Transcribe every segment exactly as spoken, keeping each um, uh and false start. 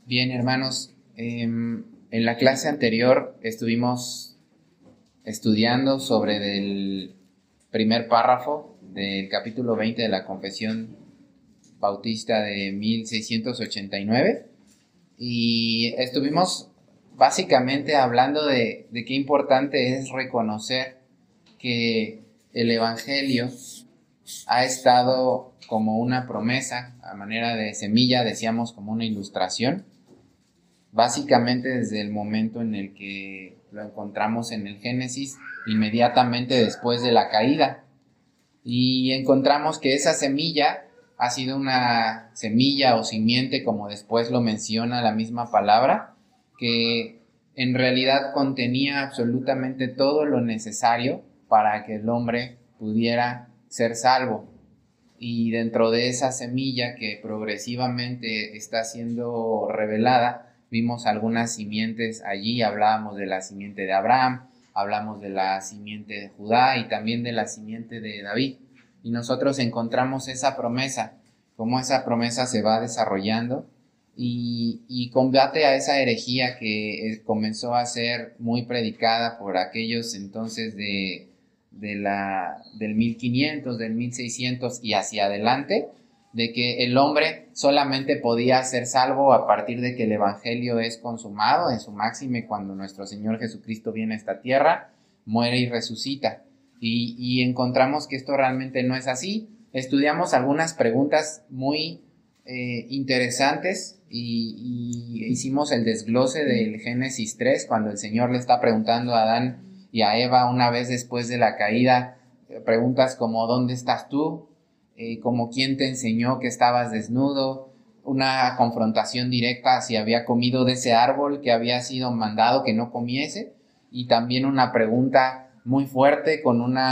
Bien, hermanos, eh, en la clase anterior estuvimos estudiando sobre el primer párrafo del capítulo veinte de la Confesión Bautista de mil seiscientos ochenta y nueve y estuvimos básicamente hablando de, de qué importante es reconocer que el Evangelio ha estado como una promesa, a manera de semilla, decíamos como una ilustración, básicamente desde el momento en el que lo encontramos en el Génesis, inmediatamente después de la caída. Y encontramos que esa semilla ha sido una semilla o simiente, como después lo menciona la misma palabra, que en realidad contenía absolutamente todo lo necesario para que el hombre pudiera ser salvo. Y dentro de esa semilla que progresivamente está siendo revelada, vimos algunas simientes allí. Hablábamos de la simiente de Abraham, hablamos de la simiente de Judá y también de la simiente de David. Y nosotros encontramos esa promesa, cómo esa promesa se va desarrollando y, y combate a esa herejía que comenzó a ser muy predicada por aquellos entonces de, de la, del mil quinientos, del mil seiscientos y hacia adelante, de que el hombre solamente podía ser salvo a partir de que el Evangelio es consumado, en su máxime, cuando nuestro Señor Jesucristo viene a esta tierra, muere y resucita. Y, y encontramos que esto realmente no es así. Estudiamos algunas preguntas muy eh, interesantes y, y hicimos el desglose del Génesis tres, cuando el Señor le está preguntando a Adán y a Eva una vez después de la caída, preguntas como ¿dónde estás tú? Eh, como ¿quién te enseñó que estabas desnudo? Una confrontación directa si había comido de ese árbol que había sido mandado que no comiese, y también una pregunta muy fuerte con un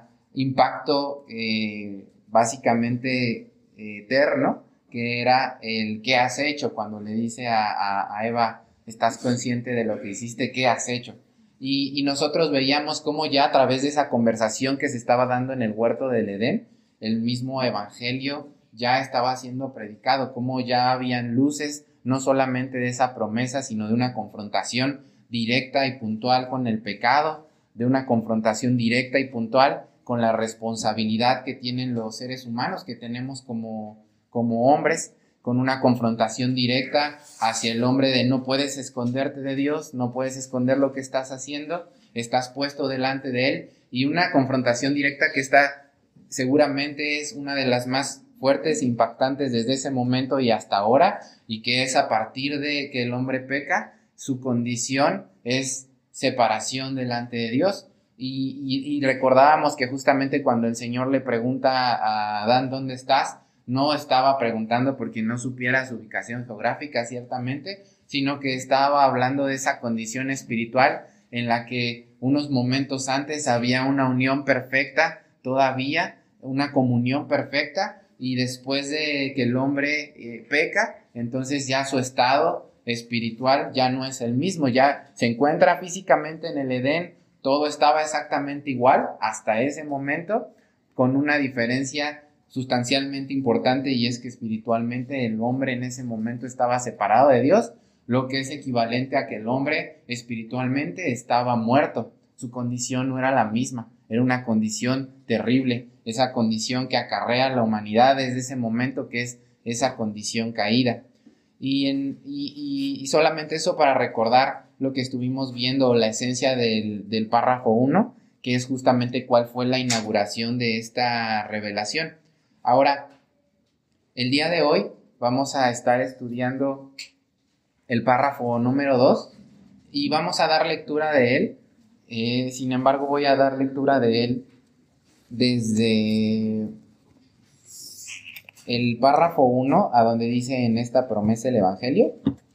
impacto eh, básicamente eh, eterno, que era el ¿qué has hecho? Cuando le dice a, a, a Eva, ¿estás consciente de lo que hiciste? ¿Qué has hecho? Y, y nosotros veíamos cómo ya a través de esa conversación que se estaba dando en el huerto del Edén, el mismo Evangelio ya estaba siendo predicado, cómo ya habían luces no solamente de esa promesa, sino de una confrontación directa y puntual con el pecado, de una confrontación directa y puntual con la responsabilidad que tienen los seres humanos, que tenemos como, como hombres, con una confrontación directa hacia el hombre de no puedes esconderte de Dios, no puedes esconder lo que estás haciendo, estás puesto delante de Él, y una confrontación directa que está, seguramente es una de las más fuertes, impactantes desde ese momento y hasta ahora, y que es a partir de que el hombre peca, su condición es separación delante de Dios. Y, y, y recordábamos que justamente cuando el Señor le pregunta a Adán ¿dónde estás?, no estaba preguntando porque no supiera su ubicación geográfica, ciertamente, sino que estaba hablando de esa condición espiritual en la que unos momentos antes había una unión perfecta, todavía una comunión perfecta, y después de que el hombre eh, peca, entonces ya su estado espiritual ya no es el mismo, ya se encuentra físicamente en el Edén, todo estaba exactamente igual hasta ese momento, con una diferencia sustancialmente importante, y es que espiritualmente el hombre en ese momento estaba separado de Dios, lo que es equivalente a que el hombre espiritualmente estaba muerto. Su condición no era la misma, era una condición terrible, esa condición que acarrea a la humanidad desde ese momento, que es esa condición caída. Y, en, y, y, y solamente eso para recordar lo que estuvimos viendo, la esencia del, del párrafo uno, que es justamente cuál fue la inauguración de esta revelación. Ahora, el día de hoy vamos a estar estudiando el párrafo número dos y vamos a dar lectura de él. Eh, sin embargo, voy a dar lectura de él desde el párrafo uno, a donde dice en esta promesa el Evangelio.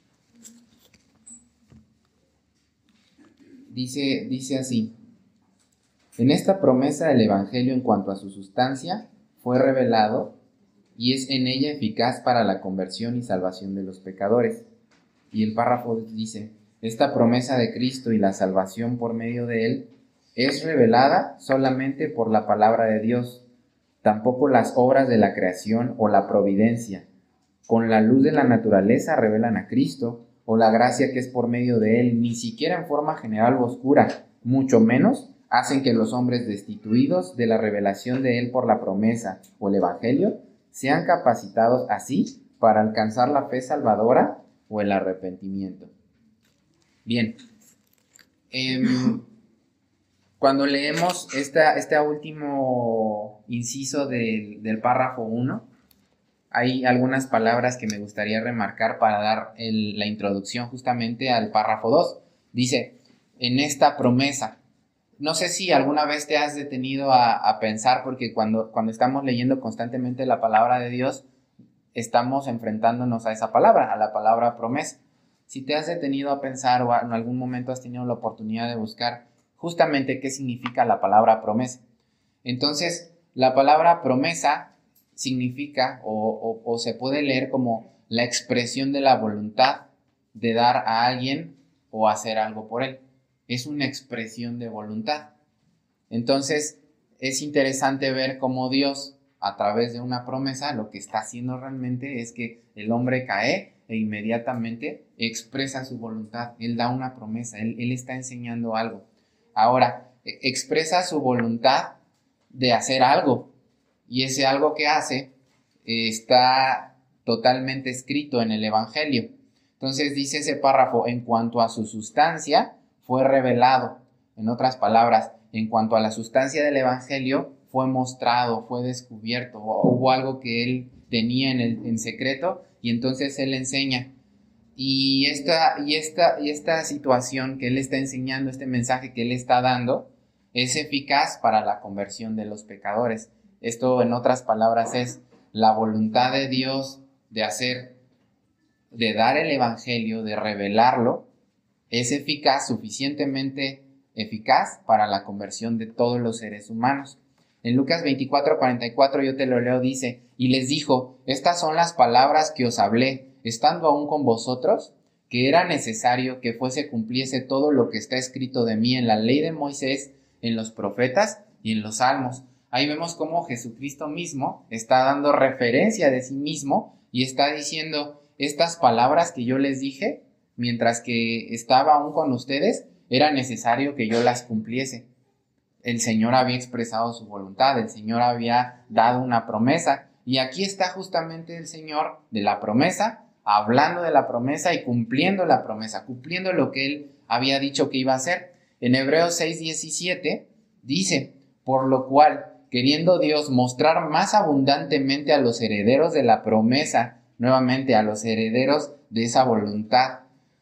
Dice, dice así: en esta promesa el Evangelio en cuanto a su sustancia fue revelado y es en ella eficaz para la conversión y salvación de los pecadores. Y el párrafo dice: esta promesa de Cristo y la salvación por medio de él es revelada solamente por la palabra de Dios, tampoco las obras de la creación o la providencia, con la luz de la naturaleza revelan a Cristo, o la gracia que es por medio de él, ni siquiera en forma general o oscura, mucho menos hacen que los hombres destituidos de la revelación de él por la promesa o el evangelio sean capacitados así para alcanzar la fe salvadora o el arrepentimiento. Bien, eh, cuando leemos esta, este último inciso del, del párrafo uno, hay algunas palabras que me gustaría remarcar para dar el, la introducción justamente al párrafo dos. Dice, en esta promesa. No sé si alguna vez te has detenido a, a pensar, porque cuando, cuando estamos leyendo constantemente la palabra de Dios, estamos enfrentándonos a esa palabra, a la palabra promesa. Si te has detenido a pensar o en algún momento has tenido la oportunidad de buscar justamente qué significa la palabra promesa. Entonces, la palabra promesa significa o, o, o se puede leer como la expresión de la voluntad de dar a alguien o hacer algo por él. Es una expresión de voluntad. Entonces, es interesante ver cómo Dios, a través de una promesa, lo que está haciendo realmente es que el hombre cae e inmediatamente expresa su voluntad. Él da una promesa, él, él está enseñando algo. Ahora, expresa su voluntad de hacer algo. Y ese algo que hace eh, está totalmente escrito en el Evangelio. Entonces dice ese párrafo, en cuanto a su sustancia, fue revelado. En otras palabras, en cuanto a la sustancia del Evangelio, fue mostrado, fue descubierto. Hubo algo que él tenía en, el, en secreto y entonces él enseña. Y esta, y, esta, y esta situación que él está enseñando, este mensaje que él está dando, es eficaz para la conversión de los pecadores. Esto, en otras palabras, es la voluntad de Dios de hacer, de dar el evangelio, de revelarlo, es eficaz, suficientemente eficaz para la conversión de todos los seres humanos. En Lucas veinticuatro, cuarenta y cuatro, yo te lo leo, dice, y les dijo, estas son las palabras que os hablé, estando aún con vosotros, que era necesario que fuese cumpliese todo lo que está escrito de mí en la ley de Moisés, en los profetas y en los salmos. Ahí vemos cómo Jesucristo mismo está dando referencia de sí mismo y está diciendo, estas palabras que yo les dije, mientras que estaba aún con ustedes, era necesario que yo las cumpliese. El Señor había expresado su voluntad, el Señor había dado una promesa, y aquí está justamente el Señor de la promesa, hablando de la promesa y cumpliendo la promesa, cumpliendo lo que Él había dicho que iba a hacer. En Hebreos seis diecisiete dice, por lo cual, queriendo Dios mostrar más abundantemente a los herederos de la promesa, nuevamente a los herederos de esa voluntad,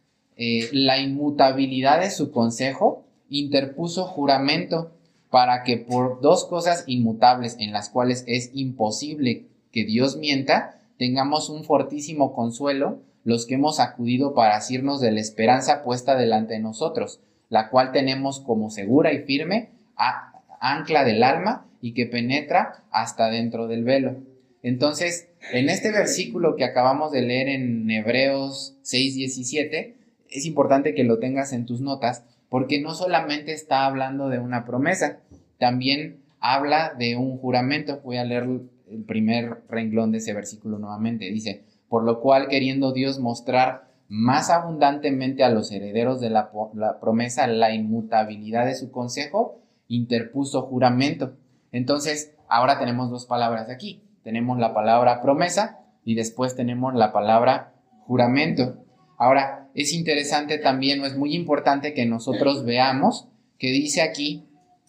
eh, la inmutabilidad de su consejo, interpuso juramento para que por dos cosas inmutables en las cuales es imposible que Dios mienta, tengamos un fortísimo consuelo los que hemos acudido para asirnos de la esperanza puesta delante de nosotros, la cual tenemos como segura y firme a, ancla del alma y que penetra hasta dentro del velo. Entonces, en este versículo que acabamos de leer en Hebreos seis diecisiete, es importante que lo tengas en tus notas, porque no solamente está hablando de una promesa, también habla de un juramento. Voy a leer el primer renglón de ese versículo nuevamente. Dice, por lo cual, queriendo Dios mostrar más abundantemente a los herederos de la, la promesa la inmutabilidad de su consejo, interpuso juramento. Entonces, ahora tenemos dos palabras aquí. Tenemos la palabra promesa y después tenemos la palabra juramento. Ahora, es interesante también, o es muy importante que nosotros veamos que dice aquí,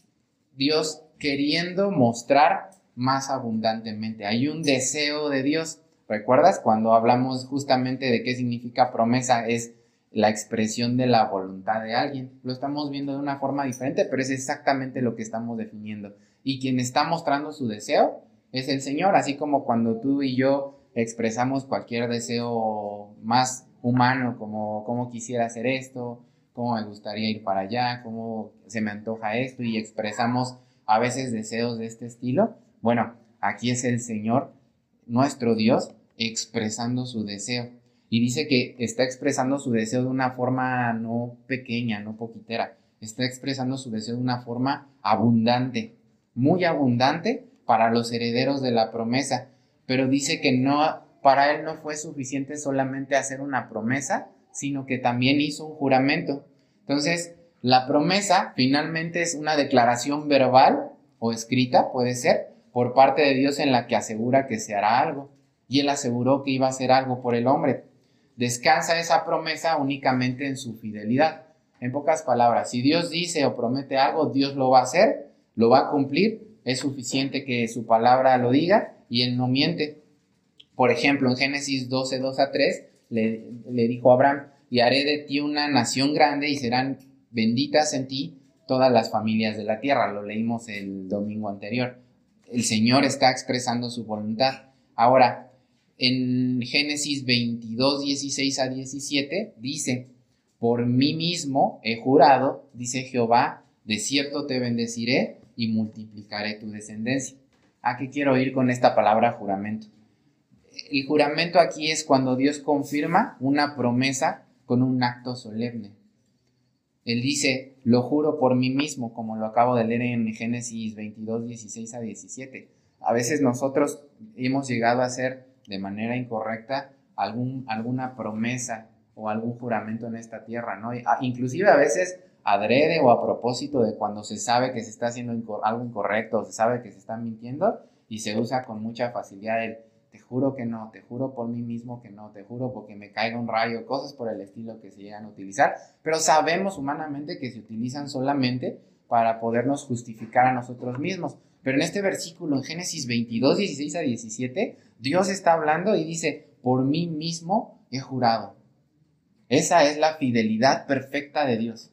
Dios queriendo mostrar más abundantemente. Hay un deseo de Dios. ¿Recuerdas? Cuando hablamos justamente de qué significa promesa, es la expresión de la voluntad de alguien. Lo estamos viendo de una forma diferente, pero es exactamente lo que estamos definiendo. Y quien está mostrando su deseo es el Señor, así como cuando tú y yo expresamos cualquier deseo más humano, como cómo quisiera hacer esto, cómo me gustaría ir para allá, cómo se me antoja esto, y expresamos a veces deseos de este estilo. Bueno, aquí es el Señor, nuestro Dios, expresando su deseo. Y dice que está expresando su deseo de una forma no pequeña, no poquitera. Está expresando su deseo de una forma abundante, muy abundante para los herederos de la promesa. Pero dice que no para él no fue suficiente solamente hacer una promesa, sino que también hizo un juramento. Entonces, la promesa finalmente es una declaración verbal o escrita, puede ser, por parte de Dios en la que asegura que se hará algo. Y él aseguró que iba a hacer algo por el hombre. Descansa esa promesa únicamente en su fidelidad. En pocas palabras, si Dios dice o promete algo, Dios lo va a hacer, lo va a cumplir. Es suficiente que su palabra lo diga y él no miente. Por ejemplo, en Génesis doce, dos a tres, le, le dijo a Abraham: y haré de ti una nación grande y serán benditas en ti todas las familias de la tierra. Lo leímos el domingo anterior. El Señor está expresando su voluntad. Ahora, en Génesis veintidós, dieciséis a diecisiete, dice: por mí mismo he jurado, dice Jehová, de cierto te bendeciré y multiplicaré tu descendencia. ¿A qué quiero ir con esta palabra juramento? El juramento aquí es cuando Dios confirma una promesa con un acto solemne. Él dice: lo juro por mí mismo, como lo acabo de leer en Génesis veintidós, dieciséis a diecisiete. A veces nosotros hemos llegado a hacer de manera incorrecta algún, alguna promesa o algún juramento en esta tierra, ¿no? Inclusive a veces adrede o a propósito de cuando se sabe que se está haciendo incor- algo incorrecto o se sabe que se está mintiendo, y se usa con mucha facilidad el te juro que no, te juro por mí mismo que no, te juro porque me caiga un rayo, cosas por el estilo que se llegan a utilizar, pero sabemos humanamente que se utilizan solamente para podernos justificar a nosotros mismos. Pero en este versículo, en Génesis veintidós, dieciséis a diecisiete, Dios está hablando y dice: por mí mismo he jurado. Esa es la fidelidad perfecta de Dios,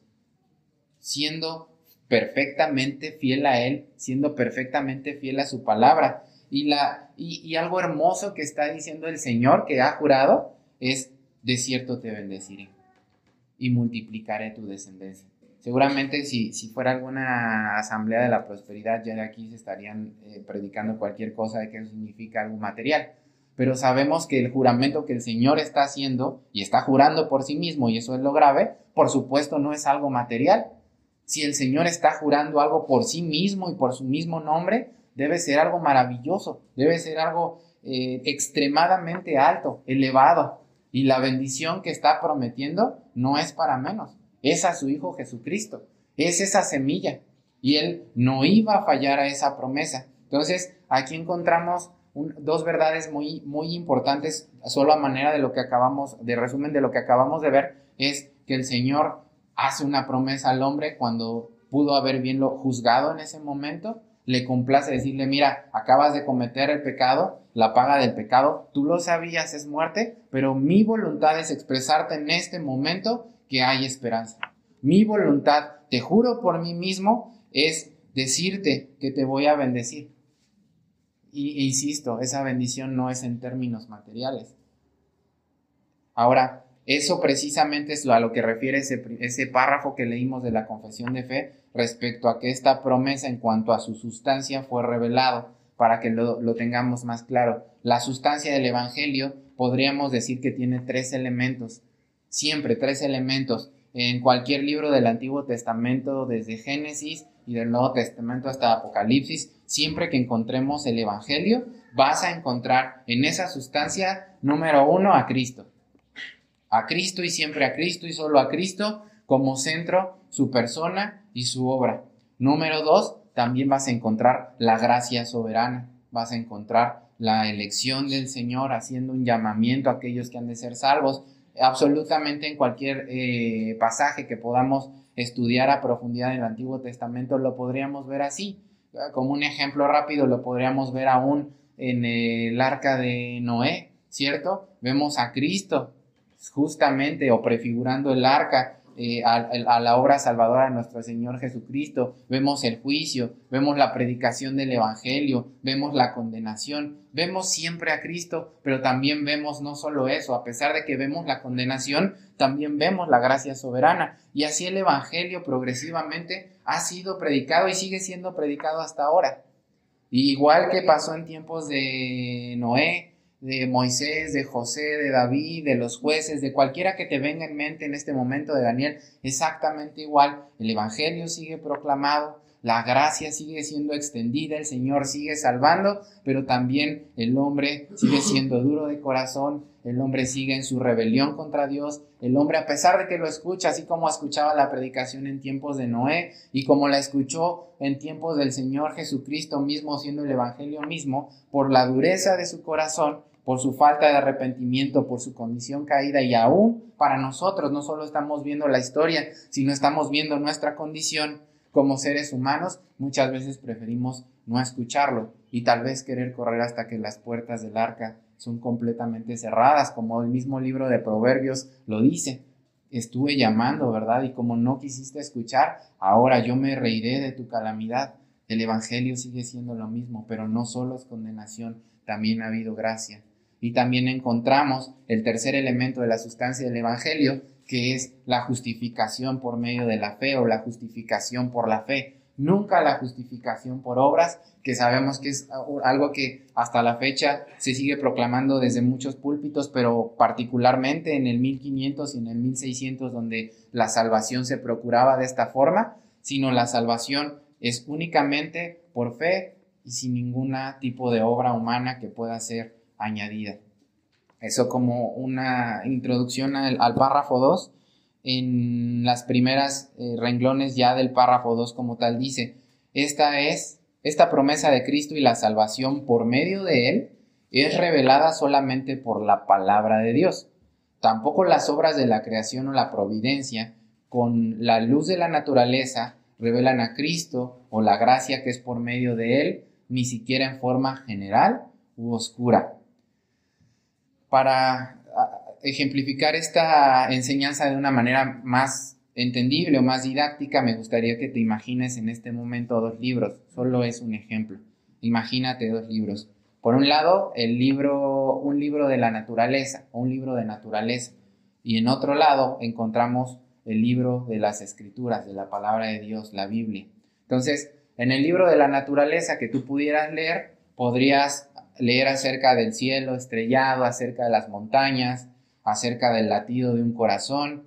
siendo perfectamente fiel a Él, siendo perfectamente fiel a su palabra. Y, la, y, y algo hermoso que está diciendo el Señor, que ha jurado, es: de cierto te bendeciré y multiplicaré tu descendencia. Seguramente si, si fuera alguna asamblea de la prosperidad, ya de aquí se estarían eh, predicando cualquier cosa de que eso significa algo material. Pero sabemos que el juramento que el Señor está haciendo y está jurando por sí mismo, y eso es lo grave, por supuesto no es algo material. Si el Señor está jurando algo por sí mismo y por su mismo nombre, debe ser algo maravilloso, debe ser algo eh, extremadamente alto, elevado. Y la bendición que está prometiendo no es para menos, es a su Hijo Jesucristo, es esa semilla. Y Él no iba a fallar a esa promesa. Entonces, aquí encontramos un, dos verdades muy, muy importantes, solo a manera de lo que acabamos, de resumen de lo que acabamos de ver, es que el Señor hace una promesa al hombre cuando pudo haber bien lo juzgado en ese momento. Le complace decirle: mira, acabas de cometer el pecado, la paga del pecado, tú lo sabías, es muerte, pero mi voluntad es expresarte en este momento que hay esperanza. Mi voluntad, te juro por mí mismo, es decirte que te voy a bendecir. Y, e insisto, esa bendición no es en términos materiales. Ahora, eso precisamente es a lo que refiere ese, ese párrafo que leímos de la confesión de fe respecto a que esta promesa en cuanto a su sustancia fue revelado, para que lo, lo tengamos más claro. La sustancia del Evangelio podríamos decir que tiene tres elementos, siempre tres elementos. En cualquier libro del Antiguo Testamento, desde Génesis y del Nuevo Testamento hasta Apocalipsis, siempre que encontremos el Evangelio, vas a encontrar en esa sustancia, número uno, a Cristo. A Cristo y siempre a Cristo y solo a Cristo como centro, su persona y su obra. Número dos, también vas a encontrar la gracia soberana. Vas a encontrar la elección del Señor haciendo un llamamiento a aquellos que han de ser salvos. Absolutamente en cualquier eh, pasaje que podamos estudiar a profundidad en el Antiguo Testamento lo podríamos ver así. Como un ejemplo rápido lo podríamos ver aún en el arca de Noé, ¿cierto? Vemos a Cristo justamente o prefigurando el arca eh, a, a la obra salvadora de nuestro Señor Jesucristo. Vemos el juicio, vemos la predicación del Evangelio, vemos la condenación, vemos siempre a Cristo, pero también vemos no solo eso, a pesar de que vemos la condenación, también vemos la gracia soberana. Y así el Evangelio progresivamente ha sido predicado y sigue siendo predicado hasta ahora. Y igual que pasó en tiempos de Noé, de Moisés, de José, de David, de los jueces, de cualquiera que te venga en mente en este momento, de Daniel, exactamente igual. El Evangelio sigue proclamado, la gracia sigue siendo extendida, el Señor sigue salvando, pero también el hombre sigue siendo duro de corazón, el hombre sigue en su rebelión contra Dios, el hombre, a pesar de que lo escucha, así como escuchaba la predicación en tiempos de Noé y como la escuchó en tiempos del Señor Jesucristo mismo, siendo el evangelio mismo, por la dureza de su corazón, por su falta de arrepentimiento, por su condición caída, y aún para nosotros no solo estamos viendo la historia, sino estamos viendo nuestra condición como seres humanos. Muchas veces preferimos no escucharlo y tal vez querer correr hasta que las puertas del arca son completamente cerradas, como el mismo libro de Proverbios lo dice. Estuve llamando, ¿verdad? Y como no quisiste escuchar, ahora yo me reiré de tu calamidad. El evangelio sigue siendo lo mismo, pero no solo es condenación, también ha habido gracia. Y también encontramos el tercer elemento de la sustancia del evangelio, que es la justificación por medio de la fe o la justificación por la fe. Nunca la justificación por obras, que sabemos que es algo que hasta la fecha se sigue proclamando desde muchos púlpitos, pero particularmente en el mil quinientos y en el mil seiscientos, donde la salvación se procuraba de esta forma, sino la salvación es únicamente por fe y sin ningún tipo de obra humana que pueda ser añadida. Eso como una introducción al, al párrafo dos. En las primeras eh, renglones ya del párrafo dos como tal dice, esta es, esta promesa de Cristo y la salvación por medio de Él es revelada solamente por la palabra de Dios. Tampoco las obras de la creación o la providencia con la luz de la naturaleza revelan a Cristo o la gracia que es por medio de Él, ni siquiera en forma general u oscura. Para ejemplificar esta enseñanza de una manera más entendible o más didáctica, me gustaría que te imagines en este momento dos libros. Solo es un ejemplo. Imagínate dos libros. Por un lado, el libro, un libro de la naturaleza, o un libro de naturaleza. Y en otro lado encontramos el libro de las Escrituras, de la palabra de Dios, la Biblia. Entonces, en el libro de la naturaleza que tú pudieras leer, podrías leer acerca del cielo estrellado, acerca de las montañas, acerca del latido de un corazón.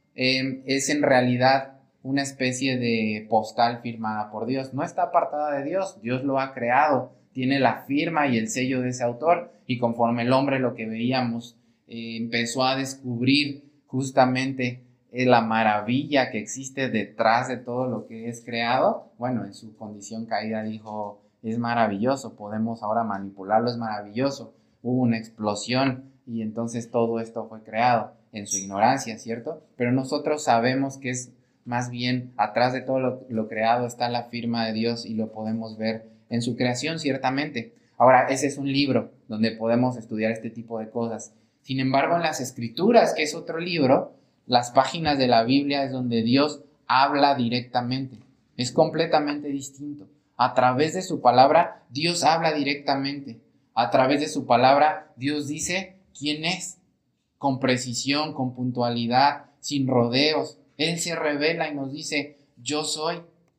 Eh, es en realidad una especie de postal firmada por Dios. No está apartada de Dios, Dios lo ha creado, tiene la firma y el sello de ese autor, y conforme el hombre, lo que veíamos, eh, empezó a descubrir justamente eh, la maravilla que existe detrás de todo lo que es creado, bueno, en su condición caída dijo, es maravilloso, podemos ahora manipularlo, es maravilloso. Hubo una explosión y entonces todo esto fue creado en su ignorancia, ¿cierto? Pero nosotros sabemos que es más bien atrás de todo lo, lo creado está la firma de Dios y lo podemos ver en su creación, ciertamente. Ahora, ese es un libro donde podemos estudiar este tipo de cosas. Sin embargo, en las Escrituras, que es otro libro, las páginas de la Biblia es donde Dios habla directamente. Es completamente distinto. A través de su palabra, Dios habla directamente. A través de su palabra, Dios dice quién es, con precisión, con puntualidad, sin rodeos. Él se revela y nos dice, yo soy.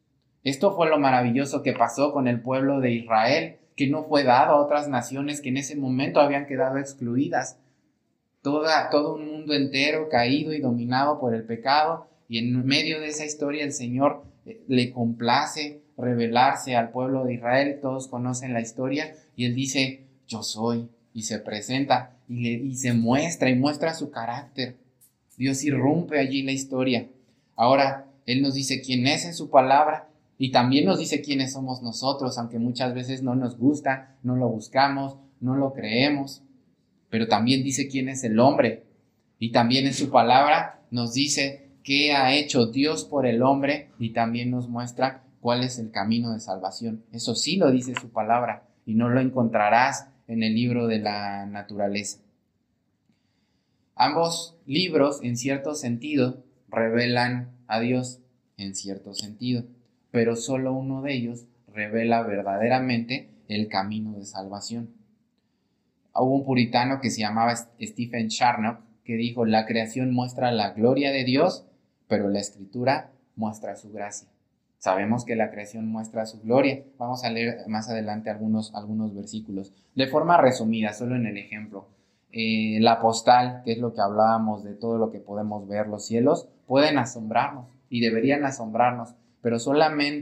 Esto fue lo maravilloso que pasó con el pueblo de Israel, que no fue dado a otras naciones que en ese momento habían quedado excluidas. Toda, todo un mundo entero caído y dominado por el pecado, y en medio de esa historia el Señor le complace revelarse al pueblo de Israel. Todos conocen la historia y Él dice, yo soy, y se presenta y, le, y se muestra y muestra su carácter. Dios irrumpe allí la historia. Ahora Él nos dice quién es en su palabra y también nos dice quiénes somos nosotros, aunque muchas veces no nos gusta, no lo buscamos, no lo creemos, pero también dice quién es el hombre, y también en su palabra nos dice qué ha hecho Dios por el hombre y también nos muestra cuál es el camino de salvación. Eso sí lo dice su palabra y no lo encontrarás en el libro de la naturaleza. Ambos libros, en cierto sentido, revelan a Dios en cierto sentido, pero solo uno de ellos revela verdaderamente el camino de salvación. Hubo un puritano que se llamaba Stephen Charnock que dijo, la creación muestra la gloria de Dios, pero la Escritura muestra su gracia. Sabemos que la creación muestra su gloria. Vamos a leer más adelante algunos, algunos versículos. De forma resumida, solo en el ejemplo. Eh, la postal, que es lo que hablábamos de todo lo que podemos ver, los cielos, pueden asombrarnos y deberían asombrarnos, pero solamente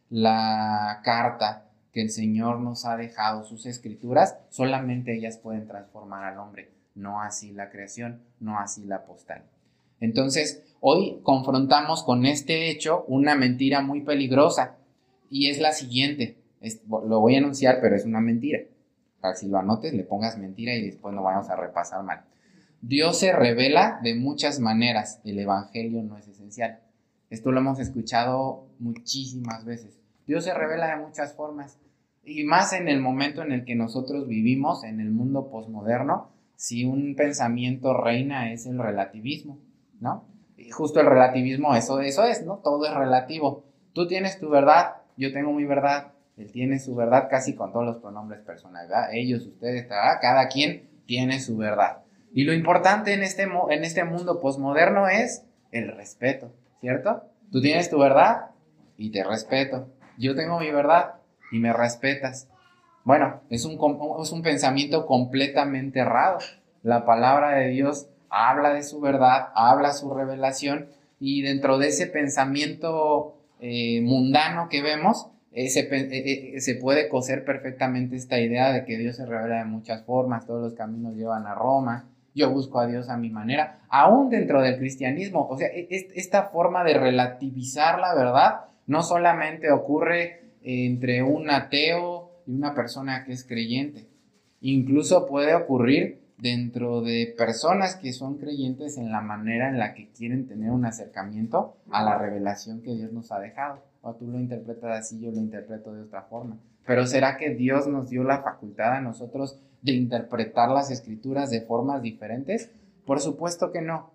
la carta que el Señor nos ha dejado, sus escrituras, solamente ellas pueden transformar al hombre, no así la creación, no así la postal. Entonces, hoy confrontamos con este hecho una mentira muy peligrosa, y es la siguiente. Es, lo voy a enunciar, pero es una mentira. Para que si lo anotes, le pongas mentira y después no vamos a repasar mal. Dios se revela de muchas maneras. El evangelio no es esencial. Esto lo hemos escuchado muchísimas veces. Dios se revela de muchas formas. Y más en el momento en el que nosotros vivimos, en el mundo posmoderno, si un pensamiento reina es el relativismo, ¿no? Y justo el relativismo, eso, eso es, ¿no? Todo es relativo. Tú tienes tu verdad, yo tengo mi verdad, él tiene su verdad, casi con todos los pronombres personales, ¿verdad? Ellos, ustedes, ¿verdad? Cada quien tiene su verdad. Y lo importante en este, en este mundo posmoderno es el respeto, ¿cierto? Tú tienes tu verdad y te respeto. Yo tengo mi verdad y me respetas. Bueno, es un, es un pensamiento completamente errado. La palabra de Dios habla de su verdad, habla su revelación, y dentro de ese pensamiento eh, mundano que vemos, eh, se, eh, eh, se puede coser perfectamente esta idea de que Dios se revela de muchas formas, todos los caminos llevan a Roma, yo busco a Dios a mi manera, aún dentro del cristianismo. O sea, es, esta forma de relativizar la verdad no solamente ocurre entre un ateo y una persona que es creyente, incluso puede ocurrir dentro de personas que son creyentes en la manera en la que quieren tener un acercamiento a la revelación que Dios nos ha dejado. O tú lo interpretas así, yo lo interpreto de otra forma. Pero ¿será que Dios nos dio la facultad a nosotros de interpretar las escrituras de formas diferentes? Por supuesto que no.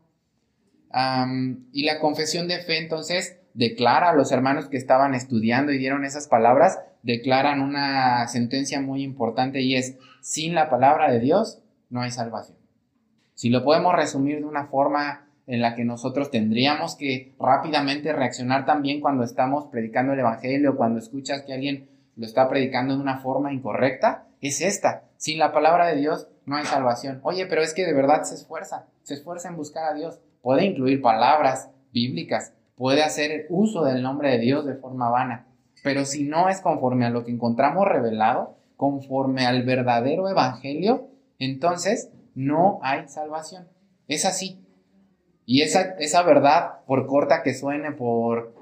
Um, y la confesión de fe, entonces, declara a los hermanos que estaban estudiando y dieron esas palabras, declaran una sentencia muy importante, y es: sin la palabra de Dios no hay salvación. Si lo podemos resumir de una forma en la que nosotros tendríamos que rápidamente reaccionar también cuando estamos predicando el evangelio, cuando escuchas que alguien lo está predicando de una forma incorrecta, es esta: sin la palabra de Dios no hay salvación. Oye, pero es que de verdad se esfuerza, se esfuerza en buscar a Dios. Puede incluir palabras bíblicas, puede hacer uso del nombre de Dios de forma vana, pero si no es conforme a lo que encontramos revelado, conforme al verdadero evangelio, entonces no hay salvación. Es así. Y esa, esa verdad, por corta que suene, por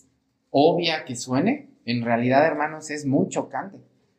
obvia que suene, en realidad, hermanos, es muy chocante.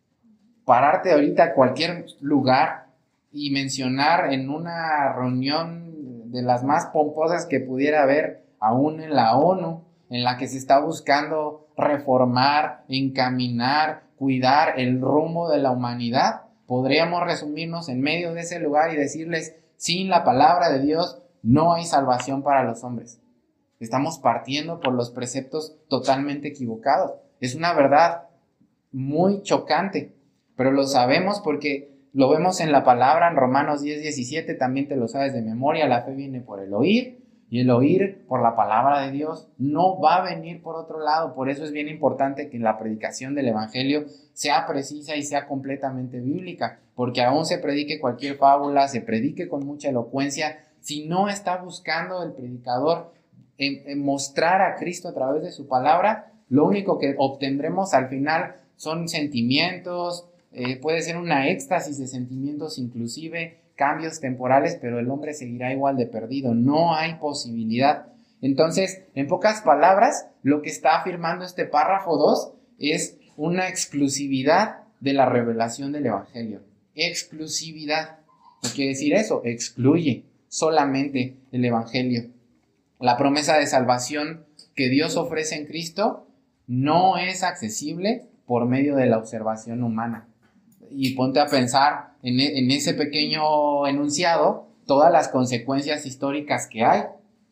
Pararte ahorita a cualquier lugar y mencionar en una reunión de las más pomposas que pudiera haber, aún en la ONU, en la que se está buscando reformar, encaminar, cuidar el rumbo de la humanidad, podríamos resumirnos en medio de ese lugar y decirles: sin la palabra de Dios no hay salvación para los hombres. Estamos partiendo por los preceptos totalmente equivocados. Es una verdad muy chocante, pero lo sabemos porque lo vemos en la palabra, en Romanos diez, diecisiete, también te lo sabes de memoria: la fe viene por el oír, y el oír por la palabra de Dios. No va a venir por otro lado. Por eso es bien importante que la predicación del evangelio sea precisa y sea completamente bíblica, porque aún se predique cualquier fábula, se predique con mucha elocuencia, si no está buscando el predicador en, en mostrar a Cristo a través de su palabra, lo único que obtendremos al final son sentimientos, eh, puede ser una éxtasis de sentimientos, inclusive cambios temporales, pero el hombre seguirá igual de perdido. No hay posibilidad. Entonces, en pocas palabras, lo que está afirmando este párrafo dos es una exclusividad de la revelación del evangelio. Exclusividad. ¿Qué quiere decir eso? Excluye solamente el evangelio. La promesa de salvación que Dios ofrece en Cristo no es accesible por medio de la observación humana. Y ponte a pensar en, en ese pequeño enunciado todas las consecuencias históricas que hay.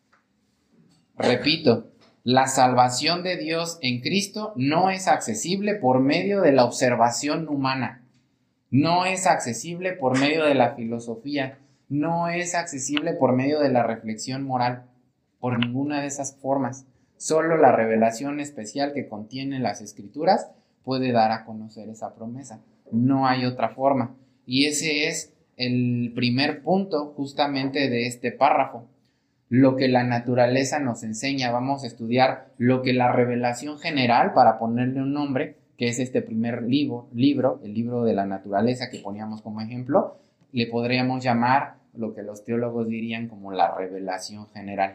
Repito, la salvación de Dios en Cristo no es accesible por medio de la observación humana, no es accesible por medio de la filosofía, no es accesible por medio de la reflexión moral, por ninguna de esas formas. Solo la revelación especial que contienen las Escrituras puede dar a conocer esa promesa. No hay otra forma. Y ese es el primer punto justamente de este párrafo. lo que la naturaleza nos enseña, vamos a estudiar lo que la revelación general, para ponerle un nombre, que es este primer libro, libro, el libro de la naturaleza que poníamos como ejemplo, le podríamos llamar lo que los teólogos dirían como la revelación general.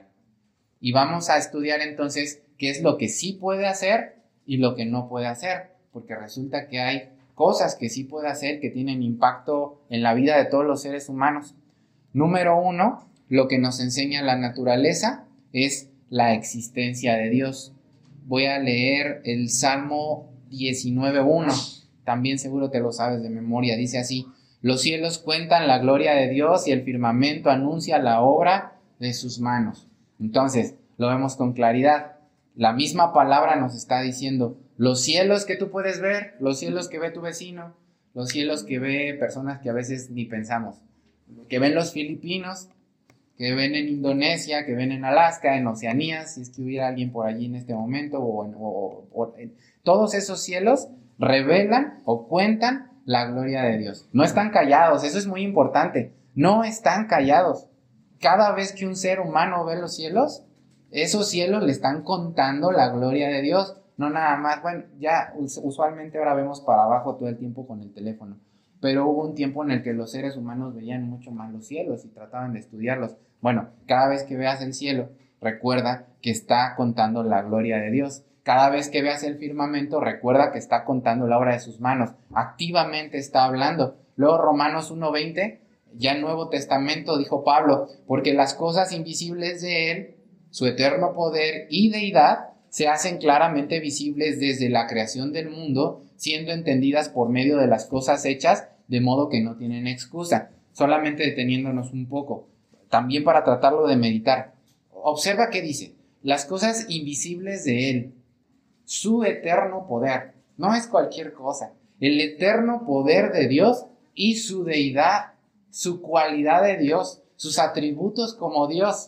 Y vamos a estudiar entonces qué es lo que sí puede hacer y lo que no puede hacer, porque resulta que hay cosas que sí puede hacer que tienen impacto en la vida de todos los seres humanos. Número uno, lo que nos enseña la naturaleza es la existencia de Dios. Voy a leer el Salmo diecinueve uno, también seguro te lo sabes de memoria, dice así: los cielos cuentan la gloria de Dios y el firmamento anuncia la obra de sus manos. Entonces, lo vemos con claridad. La misma palabra nos está diciendo los cielos que tú puedes ver, los cielos que ve tu vecino, los cielos que ve personas que a veces ni pensamos, que ven los filipinos, que ven en Indonesia, que ven en Alaska, en Oceanía, si es que hubiera alguien por allí en este momento, o, en, o, o en, todos esos cielos revelan o cuentan la gloria de Dios. No están callados, eso es muy importante, no están callados. Cada vez que un ser humano ve los cielos, esos cielos le están contando la gloria de Dios, no nada más. Bueno, ya usualmente ahora vemos para abajo todo el tiempo con el teléfono, pero hubo un tiempo en el que los seres humanos veían mucho más los cielos y trataban de estudiarlos. Bueno, cada vez que veas el cielo, recuerda que está contando la gloria de Dios. Cada vez que veas el firmamento, recuerda que está contando la obra de sus manos. Activamente está hablando. Luego Romanos uno veinte, ya en Nuevo Testamento, dijo Pablo: porque las cosas invisibles de Él, su eterno poder y deidad, se hacen claramente visibles desde la creación del mundo, siendo entendidas por medio de las cosas hechas, de modo que no tienen excusa. Solamente deteniéndonos un poco, también para tratarlo de meditar. Observa qué dice: las cosas invisibles de Él, su eterno poder, no es cualquier cosa, el eterno poder de Dios y su deidad, su cualidad de Dios, sus atributos como Dios,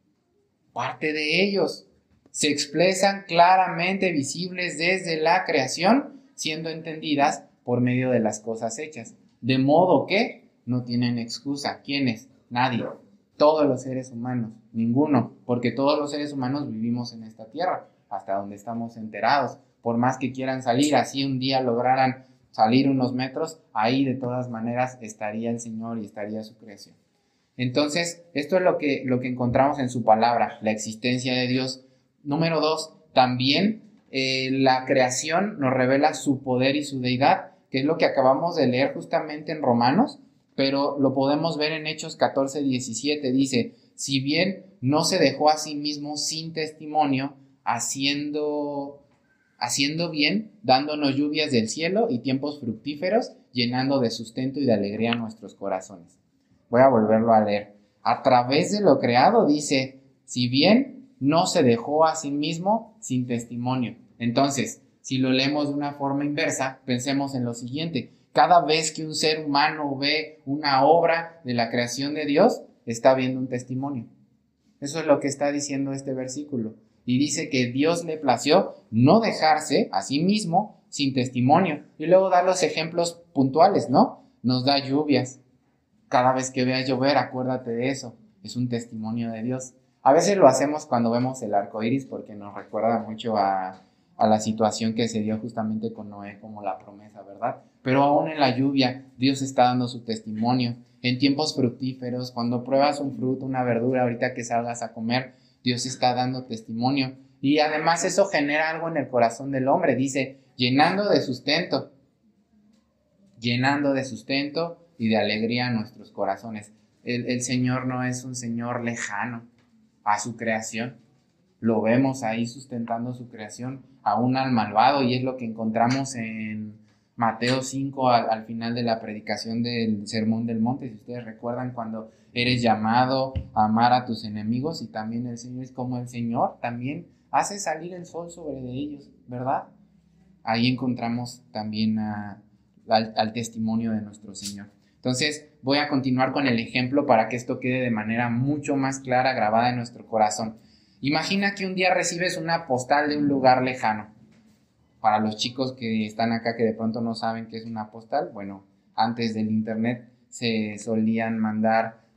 parte de ellos se expresan claramente visibles desde la creación, siendo entendidas por medio de las cosas hechas, de modo que no tienen excusa. ¿Quiénes? Nadie. Todos los seres humanos, ninguno, porque todos los seres humanos vivimos en esta tierra, hasta donde estamos enterados. Por más que quieran salir, así un día lograran salir unos metros, ahí de todas maneras estaría el Señor y estaría su creación. Entonces, esto es lo que, lo que encontramos en su palabra, la existencia de Dios. Número dos, también eh, la creación nos revela su poder y su deidad, que es lo que acabamos de leer justamente en Romanos, pero lo podemos ver en Hechos catorce diecisiete. Dice: si bien no se dejó a sí mismo sin testimonio, haciendo, haciendo bien, dándonos lluvias del cielo y tiempos fructíferos, llenando de sustento y de alegría nuestros corazones. Voy a volverlo a leer. A través de lo creado, dice: si bien no se dejó a sí mismo sin testimonio. Entonces, si lo leemos de una forma inversa, pensemos en lo siguiente: cada vez que un ser humano ve una obra de la creación de Dios, está viendo un testimonio. Eso es lo que está diciendo este versículo. Y dice que Dios le plació no dejarse a sí mismo sin testimonio. Y luego da los ejemplos puntuales, ¿no? Nos da lluvias. Cada vez que veas llover, acuérdate de eso. Es un testimonio de Dios. A veces lo hacemos cuando vemos el arco iris, porque nos recuerda mucho a, a la situación que se dio justamente con Noé, como la promesa, ¿verdad? Pero aún en la lluvia, Dios está dando su testimonio. En tiempos fructíferos, cuando pruebas un fruto, una verdura, ahorita que salgas a comer, Dios está dando testimonio. Y además eso genera algo en el corazón del hombre. Dice: llenando de sustento. Llenando de sustento y de alegría a nuestros corazones. El, el Señor no es un Señor lejano a su creación. Lo vemos ahí sustentando su creación, aún al malvado, y es lo que encontramos en Mateo cinco, al, al final de la predicación del Sermón del Monte. Si ustedes recuerdan, cuando eres llamado a amar a tus enemigos, y también el Señor es como el Señor también hace salir el sol sobre de ellos, ¿verdad? Ahí encontramos también a, al, al testimonio de nuestro Señor. Entonces voy a continuar con el ejemplo para que esto quede de manera mucho más clara, grabada en nuestro corazón. Imagina que un día recibes una postal de un lugar lejano. Para los chicos que están acá que de pronto no saben qué es una postal, bueno, antes del internet se solían mandar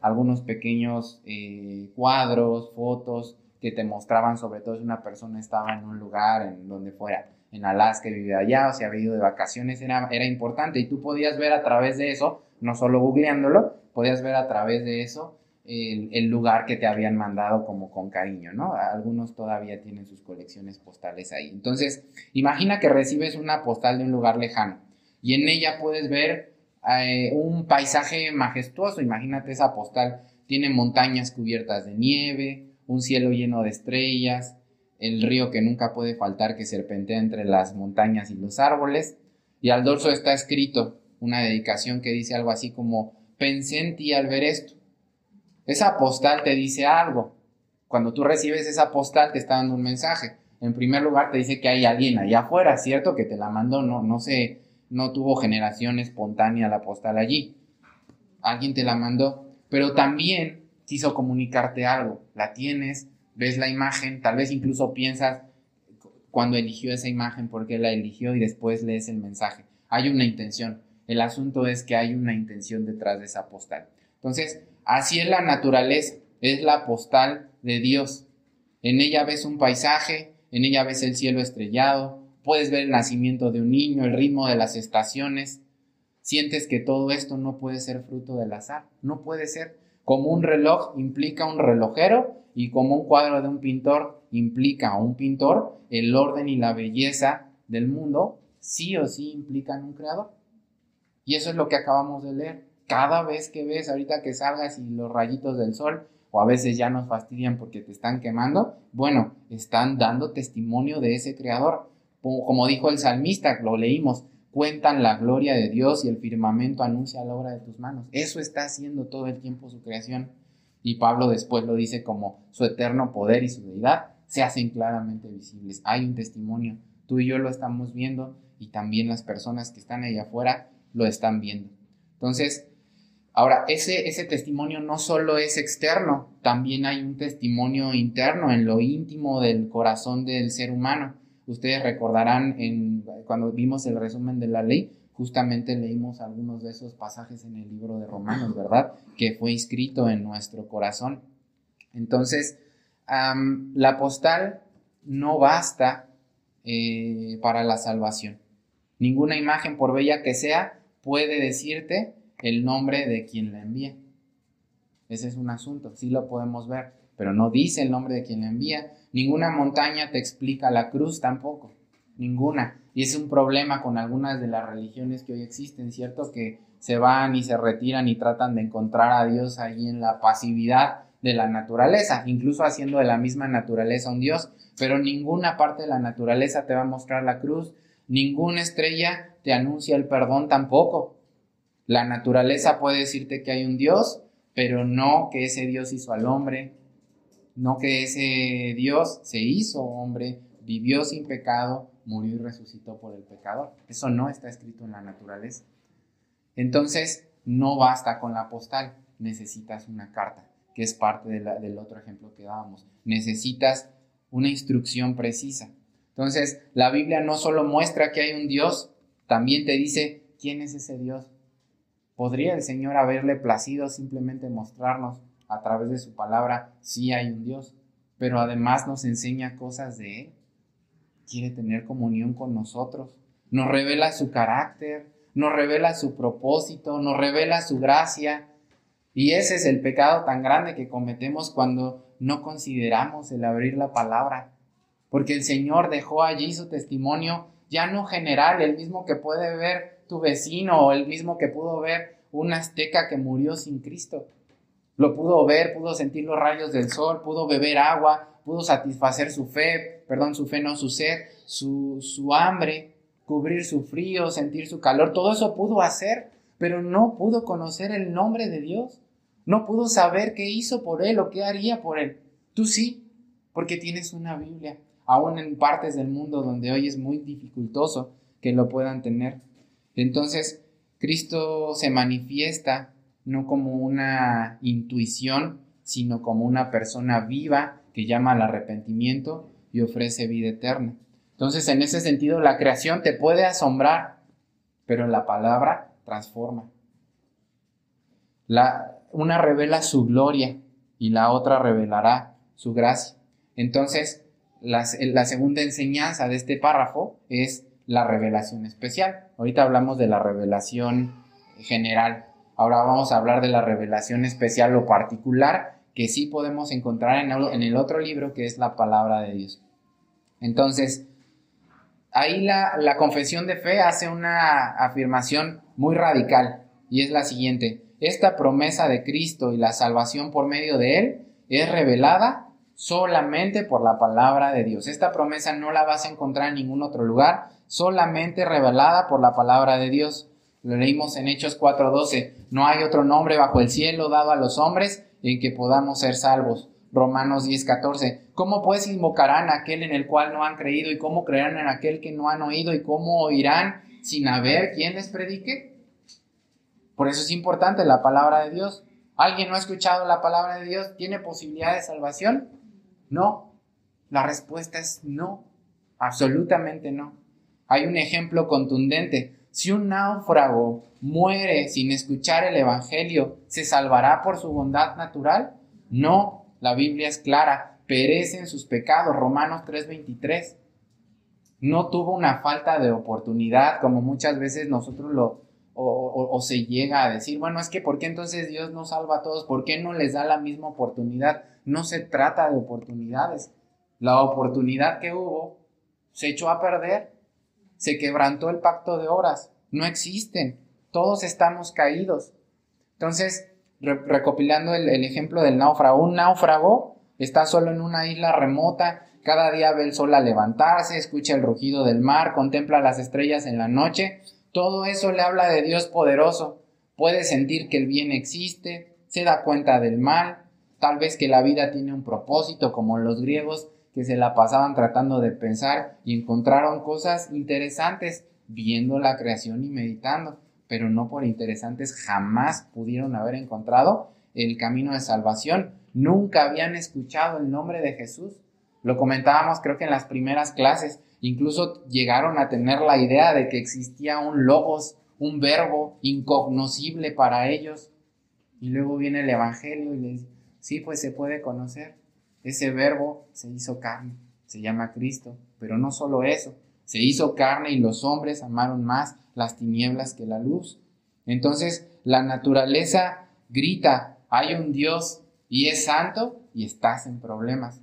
algunos pequeños eh, cuadros, fotos que te mostraban sobre todo si una persona estaba en un lugar, en donde fuera, en Alaska y vivía allá, o si había ido de vacaciones, era, era importante, y tú podías ver a través de eso, no solo googleándolo, podías ver a través de eso el, el lugar que te habían mandado como con cariño, ¿no? Algunos todavía tienen sus colecciones postales ahí. Entonces, imagina que recibes una postal de un lugar lejano y en ella puedes ver eh, un paisaje majestuoso. Imagínate esa postal, tiene montañas cubiertas de nieve, un cielo lleno de estrellas, el río que nunca puede faltar que serpentea entre las montañas y los árboles, y al dorso está escrito una dedicación que dice algo así como: pensé en ti al ver esto. Esa postal te dice algo. Cuando tú recibes esa postal te está dando un mensaje. En primer lugar te dice que hay alguien allá afuera, ¿cierto? Que te la mandó, no, no sé, no tuvo generación espontánea la postal allí. Alguien te la mandó, pero también quiso comunicarte algo. La tienes, ves la imagen, tal vez incluso piensas cuando eligió esa imagen por qué la eligió y después lees el mensaje. Hay una intención. El asunto es que hay una intención detrás de esa postal. Entonces, así es la naturaleza, es la postal de Dios. En ella ves un paisaje, en ella ves el cielo estrellado, puedes ver el nacimiento de un niño, el ritmo de las estaciones. Sientes que todo esto no puede ser fruto del azar, no puede ser. Como un reloj implica un relojero y como un cuadro de un pintor implica a un pintor, el orden y la belleza del mundo sí o sí implican un creador. Y eso es lo que acabamos de leer. Cada vez que ves, ahorita que salgas y los rayitos del sol, o a veces ya nos fastidian porque te están quemando, bueno, están dando testimonio de ese creador. Como dijo el salmista, lo leímos, cuentan la gloria de Dios y el firmamento anuncia la obra de tus manos. Eso está haciendo todo el tiempo su creación. Y Pablo después lo dice como su eterno poder y su deidad se hacen claramente visibles. Hay un testimonio, tú y yo lo estamos viendo y también las personas que están allá afuera lo están viendo. Entonces, ahora, ese, ese testimonio no solo es externo, también hay un testimonio interno en lo íntimo del corazón del ser humano. Ustedes recordarán en, cuando vimos el resumen de la ley, justamente leímos algunos de esos pasajes en el libro de Romanos, ¿verdad? Que fue inscrito en nuestro corazón. Entonces, um, la postal no basta eh, para la salvación. Ninguna imagen, por bella que sea, puede decirte el nombre de quien la envía. Ese es un asunto, sí lo podemos ver, pero no dice el nombre de quien la envía. Ninguna montaña te explica la cruz tampoco, ninguna. Y es un problema con algunas de las religiones que hoy existen, ¿cierto? Que se van y se retiran y tratan de encontrar a Dios ahí en la pasividad de la naturaleza, incluso haciendo de la misma naturaleza un Dios, pero ninguna parte de la naturaleza te va a mostrar la cruz, ninguna estrella te anuncia el perdón tampoco. La naturaleza puede decirte que hay un Dios, pero no que ese Dios hizo al hombre, no que ese Dios se hizo hombre, vivió sin pecado, murió y resucitó por el pecador. Eso no está escrito en la naturaleza. Entonces, no basta con la postal, necesitas una carta, que es parte de la, del otro ejemplo que dábamos. Necesitas una instrucción precisa. Entonces, la Biblia no solo muestra que hay un Dios, también te dice quién es ese Dios. ¿Podría el Señor haberle placido simplemente mostrarnos a través de su palabra sí hay un Dios, pero además nos enseña cosas de Él? Quiere tener comunión con nosotros, nos revela su carácter, nos revela su propósito, nos revela su gracia. Y ese es el pecado tan grande que cometemos cuando no consideramos el abrir la palabra, porque el Señor dejó allí su testimonio, ya no general, el mismo que puede ver tu vecino o el mismo que pudo ver un azteca que murió sin Cristo. Lo pudo ver, pudo sentir los rayos del sol, pudo beber agua, pudo satisfacer su fe, perdón, su fe no, su sed, su, su hambre, cubrir su frío, sentir su calor, todo eso pudo hacer, pero no pudo conocer el nombre de Dios, no pudo saber qué hizo por él o qué haría por él. Tú sí, porque tienes una Biblia, aún en partes del mundo donde hoy es muy dificultoso que lo puedan tener. Entonces, Cristo se manifiesta no como una intuición, sino como una persona viva que llama al arrepentimiento y ofrece vida eterna. Entonces, en ese sentido, la creación te puede asombrar, pero la palabra transforma. La, una revela su gloria y la otra revelará su gracia. Entonces, la, la segunda enseñanza de este párrafo es la revelación especial. Ahorita hablamos de la revelación general. Ahora vamos a hablar de la revelación especial o particular que sí podemos encontrar en el, en el otro libro, que es la palabra de Dios. Entonces, ahí la, la confesión de fe hace una afirmación muy radical y es la siguiente: esta promesa de Cristo y la salvación por medio de Él es revelada solamente por la palabra de Dios. Esta promesa no la vas a encontrar en ningún otro lugar, solamente revelada por la palabra de Dios. Lo leímos en Hechos cuatro doce. No hay otro nombre bajo el cielo dado a los hombres en que podamos ser salvos. Romanos diez catorce. ¿Cómo pues invocarán a aquel en el cual no han creído? ¿Y cómo creerán en aquel que no han oído? ¿Y cómo oirán sin haber quien les predique? Por eso es importante la palabra de Dios. ¿Alguien no ha escuchado la palabra de Dios? ¿Tiene posibilidad de salvación? No. La respuesta es no. Absolutamente no. Hay un ejemplo contundente. Si un náufrago muere sin escuchar el evangelio, ¿se salvará por su bondad natural? No, la Biblia es clara. Perecen sus pecados. Romanos tres veintitrés. No tuvo una falta de oportunidad, como muchas veces nosotros lo o, o, o se llega a decir. Bueno, es que ¿por qué entonces Dios no salva a todos? ¿Por qué no les da la misma oportunidad? No se trata de oportunidades. La oportunidad que hubo se echó a perder. Se quebrantó el pacto de horas. No existen. Todos estamos caídos. Entonces, re- recopilando el, el ejemplo del náufrago. Un náufrago está solo en una isla remota. Cada día ve el sol al levantarse, escucha el rugido del mar, contempla las estrellas en la noche. Todo eso le habla de Dios poderoso. Puede sentir que el bien existe, se da cuenta del mal, tal vez que la vida tiene un propósito, como los griegos que se la pasaban tratando de pensar y encontraron cosas interesantes viendo la creación y meditando, pero no por interesantes jamás pudieron haber encontrado el camino de salvación. Nunca habían escuchado el nombre de Jesús. Lo comentábamos creo que en las primeras clases. Incluso llegaron a tener la idea de que existía un logos, un verbo incognoscible para ellos. Y luego viene el evangelio y les dice, sí, pues se puede conocer. Ese verbo se hizo carne, se llama Cristo. Pero no solo eso, se hizo carne y los hombres amaron más las tinieblas que la luz. Entonces la naturaleza grita, hay un Dios y es santo y estás en problemas.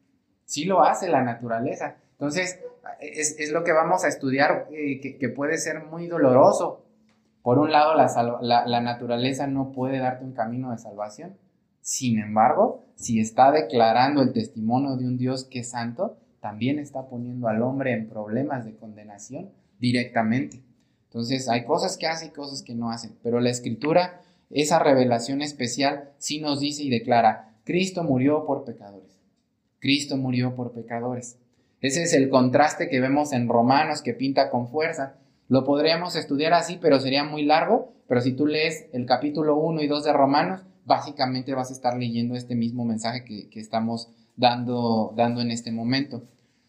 Sí lo hace la naturaleza. Entonces es, es lo que vamos a estudiar, eh, que, que puede ser muy doloroso. Por un lado, la, la, la naturaleza no puede darte un camino de salvación. Sin embargo, si está declarando el testimonio de un Dios que es santo, también está poniendo al hombre en problemas de condenación directamente. Entonces, hay cosas que hace y cosas que no hace. Pero la Escritura, esa revelación especial, sí nos dice y declara, Cristo murió por pecadores. Cristo murió por pecadores. Ese es el contraste que vemos en Romanos, que pinta con fuerza. Lo podríamos estudiar así, pero sería muy largo. Pero si tú lees el capítulo uno y dos de Romanos, básicamente vas a estar leyendo este mismo mensaje que, que estamos dando, dando en este momento.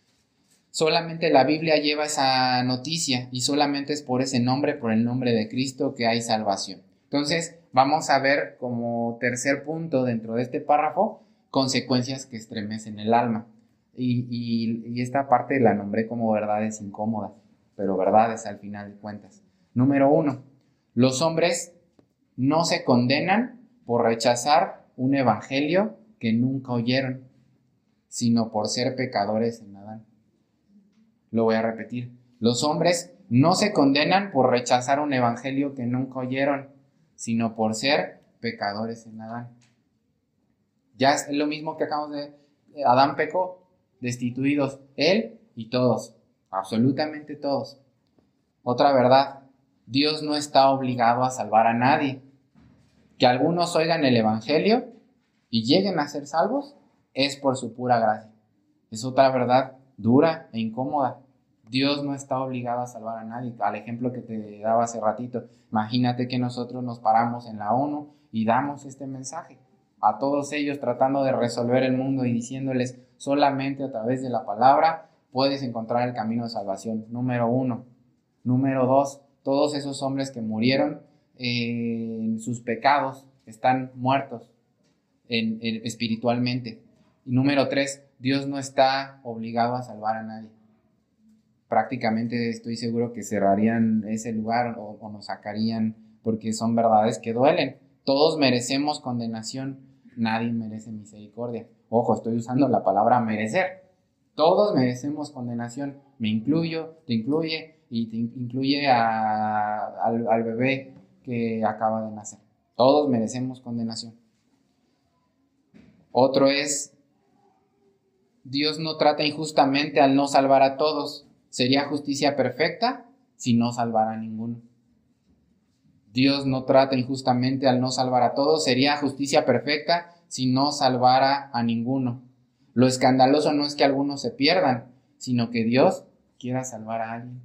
Solamente la Biblia lleva esa noticia y solamente es por ese nombre, por el nombre de Cristo, que hay salvación. Entonces, vamos a ver como tercer punto dentro de este párrafo, consecuencias que estremecen el alma. Y, y, y esta parte la nombré como verdades incómodas, pero verdades al final de cuentas. Número uno, los hombres no se condenan por rechazar un evangelio que nunca oyeron, sino por ser pecadores en Adán. Lo voy a repetir. Los hombres no se condenan por rechazar un evangelio que nunca oyeron, sino por ser pecadores en Adán. Ya es lo mismo que acabamos de... Adán pecó, destituidos él y todos, absolutamente todos. Otra verdad, Dios no está obligado a salvar a nadie. Que algunos oigan el evangelio y lleguen a ser salvos es por su pura gracia. Es otra verdad dura e incómoda. Dios no está obligado a salvar a nadie. Al ejemplo que te daba hace ratito, imagínate que nosotros nos paramos en la ONU y damos este mensaje a todos ellos tratando de resolver el mundo y diciéndoles solamente a través de la palabra puedes encontrar el camino de salvación. Número uno. Número dos, todos esos hombres que murieron eh, en sus pecados están muertos en, en, espiritualmente. Y número tres, Dios no está obligado a salvar a nadie. Prácticamente estoy seguro que cerrarían ese lugar o, o nos sacarían, porque son verdades que duelen. Todos merecemos condenación, nadie merece misericordia. Ojo, estoy usando la palabra merecer. Todos merecemos condenación, me incluyo, te incluye y te incluye a, al, al bebé que acaba de nacer. Todos merecemos condenación. Otro es, Dios no trata injustamente al no salvar a todos. Sería justicia perfecta si no salvara a ninguno. Dios no trata injustamente al no salvar a todos. Sería justicia perfecta si no salvara a ninguno. Lo escandaloso no es que algunos se pierdan, sino que Dios quiera salvar a alguien.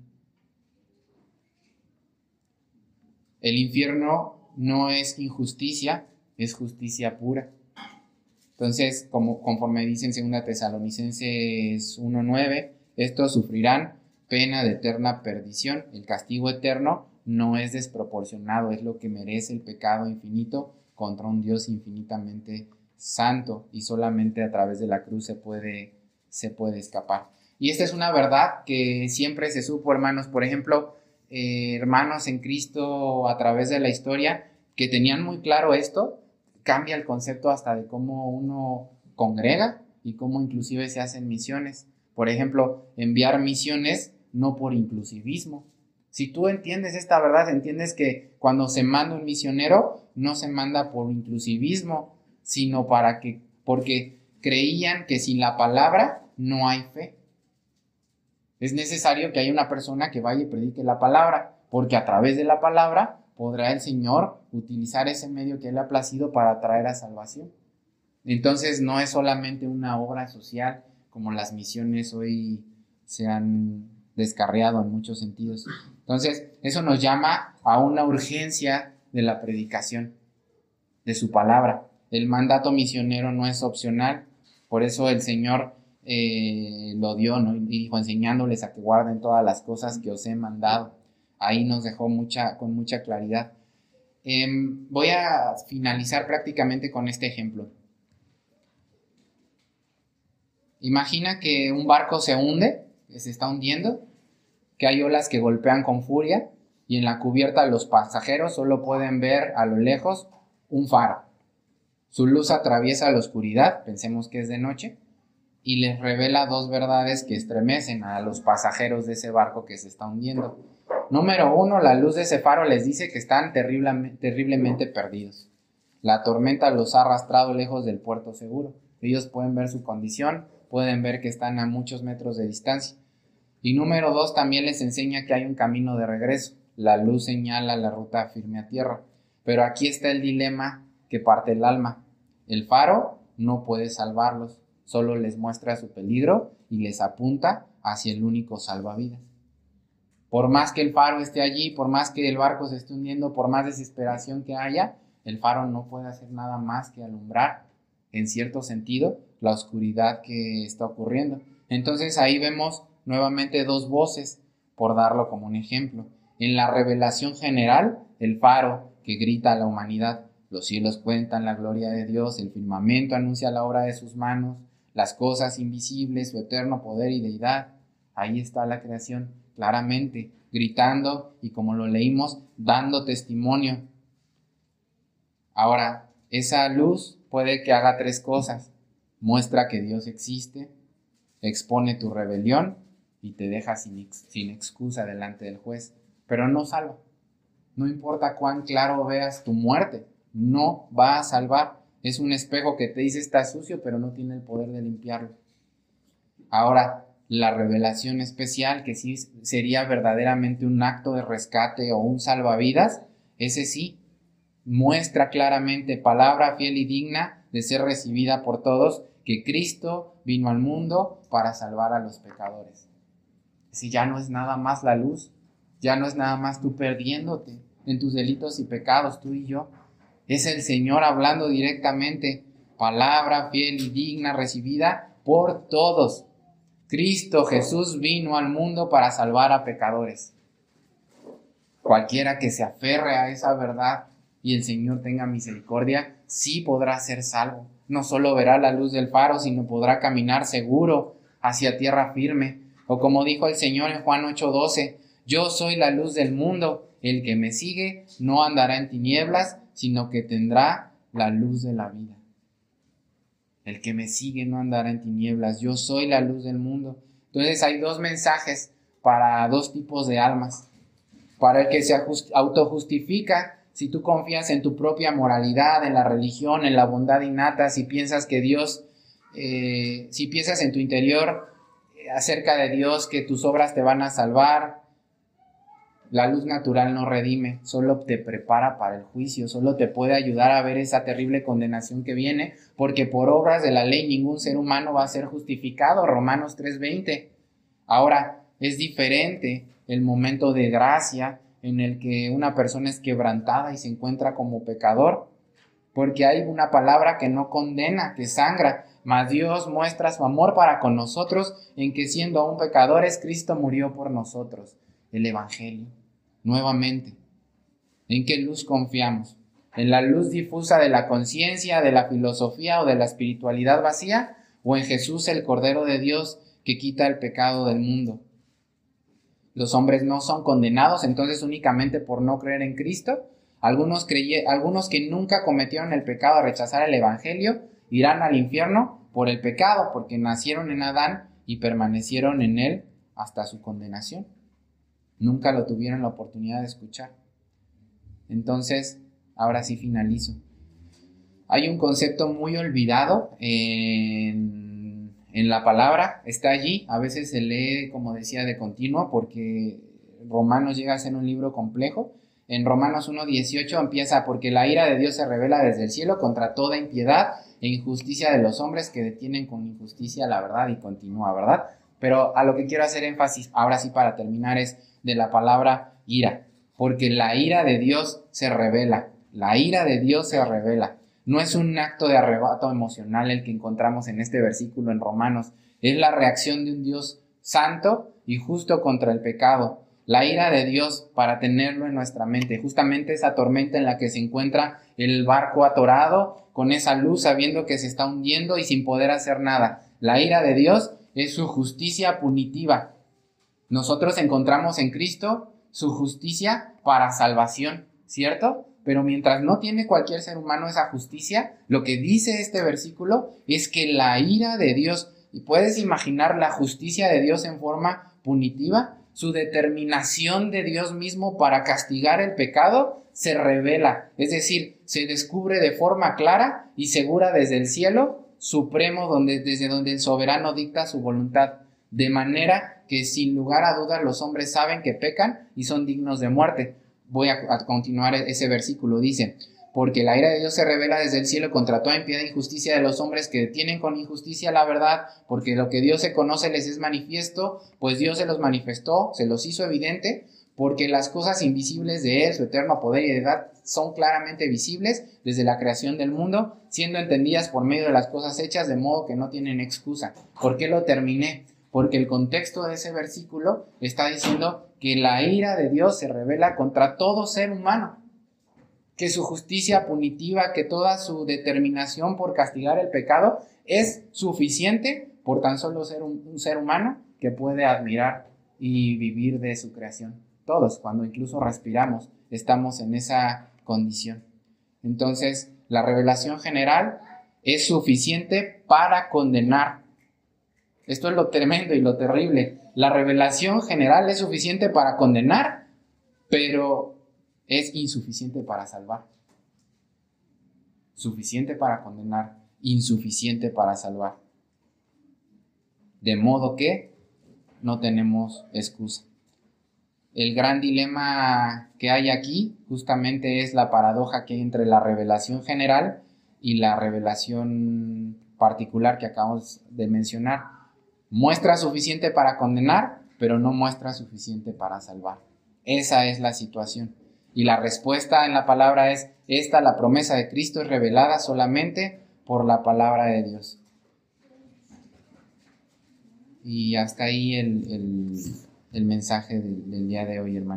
El infierno no es injusticia, es justicia pura. Entonces, como, conforme dice en segunda Tesalonicenses uno nueve, estos sufrirán pena de eterna perdición. El castigo eterno no es desproporcionado, es lo que merece el pecado infinito contra un Dios infinitamente santo, y solamente a través de la cruz se puede, se puede escapar. Y esta es una verdad que siempre se supo, hermanos. Por ejemplo, eh, hermanos en Cristo a través de la historia que tenían muy claro esto, cambia el concepto hasta de cómo uno congrega y cómo inclusive se hacen misiones. Por ejemplo, enviar misiones no por inclusivismo. Si tú entiendes esta verdad, entiendes que cuando se manda un misionero, no se manda por inclusivismo, sino para que, porque creían que sin la palabra no hay fe. Es necesario que haya una persona que vaya y predique la palabra, porque a través de la palabra podrá el Señor utilizar ese medio que Él ha placido para traer a salvación. Entonces no es solamente una obra social, como las misiones hoy se han descarriado en muchos sentidos. Entonces eso nos llama a una urgencia de la predicación de su palabra. El mandato misionero no es opcional, por eso el Señor eh, lo dio, ¿no? Y dijo, enseñándoles a que guarden todas las cosas que os he mandado. Ahí nos dejó mucha, con mucha claridad. Eh, voy a finalizar prácticamente con este ejemplo. Imagina que un barco se hunde, que se está hundiendo, que hay olas que golpean con furia y en la cubierta los pasajeros solo pueden ver a lo lejos un faro. Su luz atraviesa la oscuridad, pensemos que es de noche, y les revela dos verdades que estremecen a los pasajeros de ese barco que se está hundiendo. Número uno, la luz de ese faro les dice que están terriblemente, terriblemente perdidos. La tormenta los ha arrastrado lejos del puerto seguro. Ellos pueden ver su condición, pueden ver que están a muchos metros de distancia. Y número dos, también les enseña que hay un camino de regreso. La luz señala la ruta firme a tierra. Pero aquí está el dilema que parte el alma. El faro no puede salvarlos, solo les muestra su peligro y les apunta hacia el único salvavidas. Por más que el faro esté allí, por más que el barco se esté hundiendo, por más desesperación que haya, el faro no puede hacer nada más que alumbrar, en cierto sentido, la oscuridad que está ocurriendo. Entonces ahí vemos nuevamente dos voces, por darlo como un ejemplo. En la revelación general, el faro que grita a la humanidad. Los cielos cuentan la gloria de Dios, el firmamento anuncia la obra de sus manos, las cosas invisibles, su eterno poder y deidad. Ahí está la creación, claramente, gritando y, como lo leímos, dando testimonio. Ahora, esa luz puede que haga tres cosas. Muestra que Dios existe, expone tu rebelión y te deja sin, ex- sin excusa delante del juez, pero no salva. No importa cuán claro veas tu muerte, no va a salvar. Es un espejo que te dice está sucio, pero no tiene el poder de limpiarlo. Ahora, la revelación especial, que sí sería verdaderamente un acto de rescate o un salvavidas, ese sí muestra claramente, palabra fiel y digna de ser recibida por todos, que Cristo vino al mundo para salvar a los pecadores. Si ya no es nada más la luz, ya no es nada más tú perdiéndote en tus delitos y pecados, tú y yo. Es el Señor hablando directamente, palabra fiel y digna recibida por todos. Cristo Jesús vino al mundo para salvar a pecadores. Cualquiera que se aferre a esa verdad y el Señor tenga misericordia, sí podrá ser salvo. No solo verá la luz del faro, sino podrá caminar seguro hacia tierra firme. O como dijo el Señor en Juan ocho doce, yo soy la luz del mundo, el que me sigue no andará en tinieblas, sino que tendrá la luz de la vida. El que me sigue no andará en tinieblas, yo soy la luz del mundo. Entonces hay dos mensajes para dos tipos de almas. Para el que se autojustifica, si tú confías en tu propia moralidad, en la religión, en la bondad innata, si piensas que Dios, eh, si piensas en tu interior eh, acerca de Dios, que tus obras te van a salvar, la luz natural no redime, solo te prepara para el juicio, solo te puede ayudar a ver esa terrible condenación que viene, porque por obras de la ley ningún ser humano va a ser justificado, Romanos tres veinte. Ahora, es diferente el momento de gracia en el que una persona es quebrantada y se encuentra como pecador, porque hay una palabra que no condena, que sangra, mas Dios muestra su amor para con nosotros en que siendo aún pecadores, Cristo murió por nosotros. El Evangelio, nuevamente, ¿en qué luz confiamos? ¿En la luz difusa de la conciencia, de la filosofía o de la espiritualidad vacía? ¿O en Jesús, el Cordero de Dios, que quita el pecado del mundo? Los hombres no son condenados entonces únicamente por no creer en Cristo. Algunos, creye, algunos que nunca cometieron el pecado de rechazar el Evangelio irán al infierno por el pecado, porque nacieron en Adán y permanecieron en él hasta su condenación. Nunca lo tuvieron la oportunidad de escuchar. Entonces, ahora sí finalizo. Hay un concepto muy olvidado en, en la palabra, está allí, a veces se lee, como decía, de continuo, porque Romanos llega a ser un libro complejo. En Romanos uno dieciocho empieza, porque la ira de Dios se revela desde el cielo contra toda impiedad e injusticia de los hombres que detienen con injusticia la verdad, y continúa, ¿verdad? Pero a lo que quiero hacer énfasis, ahora sí para terminar, es de la palabra ira, porque la ira de Dios se revela, la ira de Dios se revela. No es un acto de arrebato emocional el que encontramos en este versículo en Romanos, es la reacción de un Dios santo y justo contra el pecado. La ira de Dios para tenerlo en nuestra mente, justamente esa tormenta en la que se encuentra el barco atorado, con esa luz sabiendo que se está hundiendo y sin poder hacer nada. La ira de Dios es su justicia punitiva. Nosotros encontramos en Cristo su justicia para salvación, ¿cierto? Pero mientras no tiene cualquier ser humano esa justicia, lo que dice este versículo es que la ira de Dios, y puedes imaginar la justicia de Dios en forma punitiva, su determinación de Dios mismo para castigar el pecado se revela, es decir, se descubre de forma clara y segura desde el cielo supremo, donde, desde donde el soberano dicta su voluntad, de manera que sin lugar a dudas los hombres saben que pecan y son dignos de muerte. Voy a, a continuar ese versículo, dice, porque la ira de Dios se revela desde el cielo contra toda impiedad e injusticia de los hombres que detienen con injusticia la verdad, porque lo que Dios se conoce les es manifiesto, pues Dios se los manifestó, se los hizo evidente, porque las cosas invisibles de Él, su eterno poder y deidad, son claramente visibles desde la creación del mundo, siendo entendidas por medio de las cosas hechas, de modo que no tienen excusa. ¿Por qué lo terminé? Porque el contexto de ese versículo está diciendo que la ira de Dios se revela contra todo ser humano, que su justicia punitiva, que toda su determinación por castigar el pecado es suficiente por tan solo ser un, un ser humano que puede admirar y vivir de su creación. Todos, cuando incluso respiramos, estamos en esa condición. Entonces, la revelación general es suficiente para condenar. Esto es lo tremendo y lo terrible. La revelación general es suficiente para condenar, pero es insuficiente para salvar. Suficiente para condenar, insuficiente para salvar. De modo que no tenemos excusa. El gran dilema que hay aquí justamente es la paradoja que hay entre la revelación general y la revelación particular que acabamos de mencionar. Muestra suficiente para condenar, pero no muestra suficiente para salvar. Esa es la situación. Y la respuesta en la palabra es esta: la promesa de Cristo es revelada solamente por la palabra de Dios. Y hasta ahí el, el, el mensaje del, del día de hoy, hermano.